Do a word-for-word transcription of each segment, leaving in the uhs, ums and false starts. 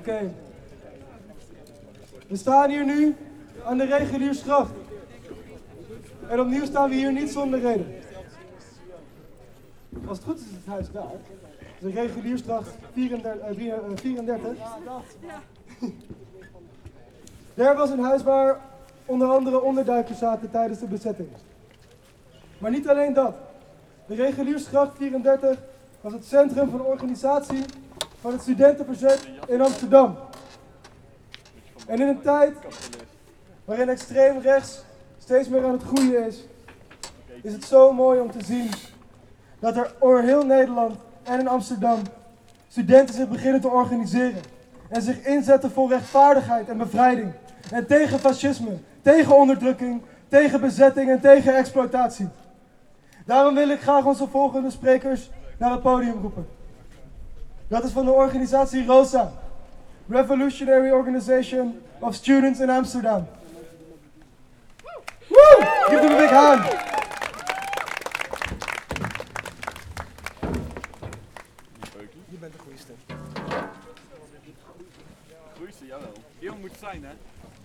Okay. We staan hier nu aan de Reguliersgracht. En opnieuw staan we hier niet zonder reden. Als het goed is, is het huis daar. De Reguliersgracht vierendertig. Daar was een huis waar onder andere onderduikers zaten tijdens de bezetting. Maar niet alleen dat. De Reguliersgracht vierendertig was het centrum van de organisatie van het studentenverzet in Amsterdam. En in een tijd waarin extreem rechts steeds meer aan het groeien is, is het zo mooi om te zien dat er over heel Nederland en in Amsterdam studenten zich beginnen te organiseren en zich inzetten voor rechtvaardigheid en bevrijding en tegen fascisme, tegen onderdrukking, tegen bezetting en tegen exploitatie. Daarom wil ik graag onze volgende sprekers naar het podium roepen. Dat is van de organisatie ROSA, Revolutionary Organization of Students in Amsterdam. Woo! Give them a big hand. Je bent de goede stem. Groeiste, jawel. Heel moet zijn, hè?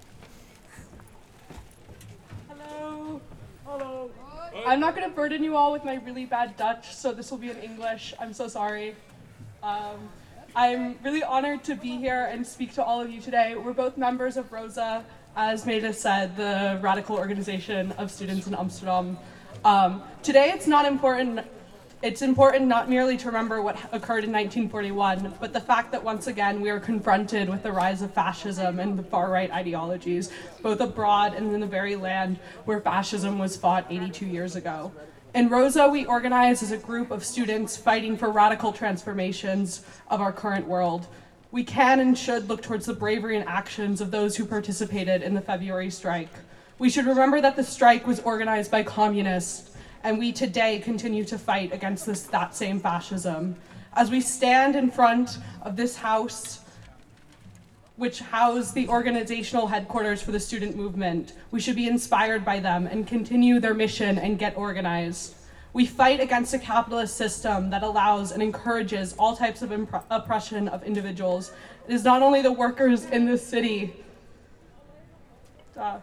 Hello. Hello. I'm not going to burden you all with my really bad Dutch, so this will be in English. I'm so sorry. Um, I'm really honored to be here and speak to all of you today. We're both members of ROSA, as Maida said, the radical organization of students in Amsterdam. Um, today it's not important, it's important not merely to remember what occurred in nineteen forty-one, but the fact that once again we are confronted with the rise of fascism and the far-right ideologies, both abroad and in the very land where fascism was fought eighty-two years ago. In ROSA, we organize as a group of students fighting for radical transformations of our current world. We can and should look towards the bravery and actions of those who participated in the February strike. We should remember that the strike was organized by communists, and we today continue to fight against this, that same fascism. As we stand in front of this house, which house the organizational headquarters for the student movement, we should be inspired by them and continue their mission and get organized. We fight against a capitalist system that allows and encourages all types of impr- oppression of individuals. It is not only the workers in this city uh,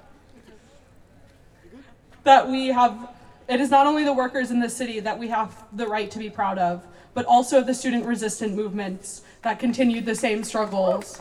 that we have, it is not only the workers in this city that we have the right to be proud of, but also the student resistant movements that continued the same struggles.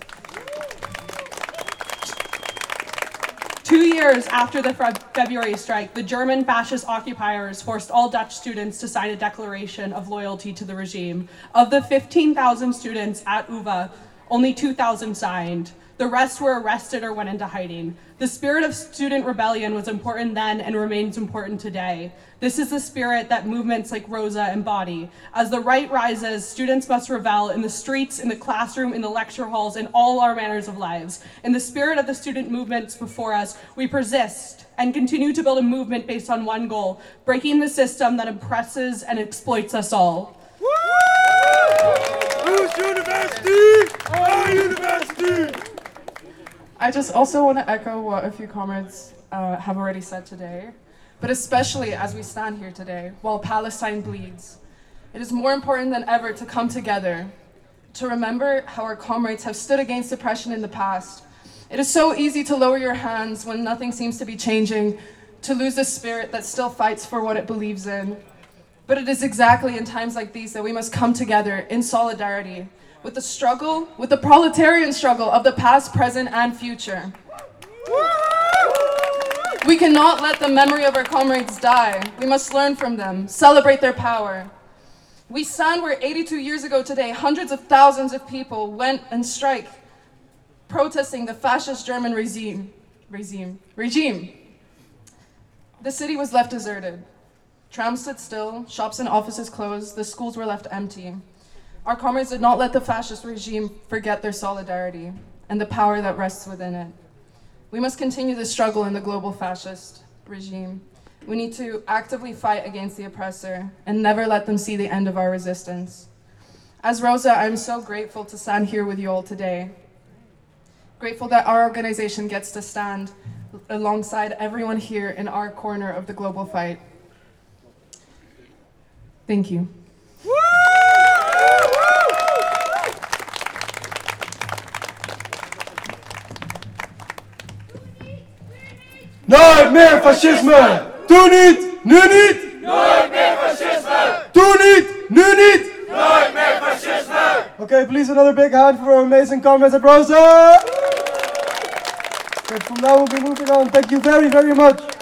Two years after the February strike, the German fascist occupiers forced all Dutch students to sign a declaration of loyalty to the regime. Of the fifteen thousand students at U V A, only two thousand signed. The rest were arrested or went into hiding. The spirit of student rebellion was important then and remains important today. This is the spirit that movements like ROSA embody. As the right rises, students must rebel in the streets, in the classroom, in the lecture halls, in all our manners of lives. In the spirit of the student movements before us, we persist and continue to build a movement based on one goal, breaking the system that oppresses and exploits us all. Who's university? Our university! I just also want to echo what a few comrades uh, have already said today, but especially as we stand here today, while Palestine bleeds. It is more important than ever to come together, to remember how our comrades have stood against oppression in the past. It is so easy to lower your hands when nothing seems to be changing, to lose the spirit that still fights for what it believes in. But it is exactly in times like these that we must come together in solidarity with the struggle, with the proletarian struggle of the past, present, and future. We cannot let the memory of our comrades die. We must learn from them, celebrate their power. We stand where eighty-two years ago today, hundreds of thousands of people went and strike, protesting the fascist German regime. Regime. Regime. The city was left deserted. Trams stood still, shops and offices closed, the schools were left empty. Our comrades did not let the fascist regime forget their solidarity and the power that rests within it. We must continue the struggle in the global fascist regime. We need to actively fight against the oppressor and never let them see the end of our resistance. As ROSA, I'm so grateful to stand here with you all today. Grateful that our organization gets to stand alongside everyone here in our corner of the global fight. Thank you. Nooit meer fascisme! Doe niet! Nu niet! Nooit meer fascisme! Doe niet! Nu niet! Nooit meer fascisme! Okay, please another big hand for our amazing comrades at Rosa! Okay, from now we'll be moving on. Thank you very, very much.